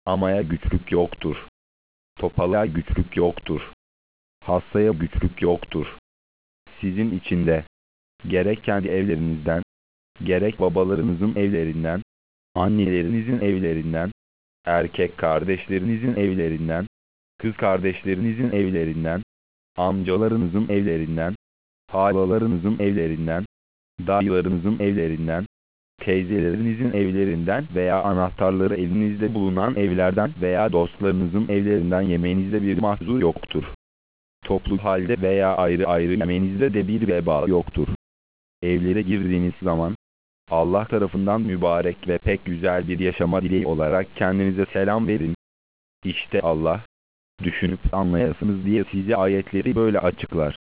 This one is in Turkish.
Amaya güçlük yoktur. Topalığa güçlük yoktur. Hastaya güçlük yoktur. Sizin içinde, gerek kendi evlerinizden, gerek babalarınızın evlerinden, annelerinizin evlerinden, erkek kardeşlerinizin evlerinden, kız kardeşlerinizin evlerinden, amcalarınızın evlerinden, halalarınızın evlerinden, dayılarınızın evlerinden, teyzelerinizin evlerinden veya anahtarları elinizde bulunan evlerden veya dostlarınızın evlerinden yemenizde bir mahzur yoktur. Toplu halde veya ayrı ayrı yemenizde de bir veba yoktur. Evlere girdiğiniz zaman, Allah tarafından mübarek ve pek güzel bir yaşama dileği olarak kendinize selam verin. İşte Allah, düşünüp anlayasınız diye size ayetleri böyle açıklar.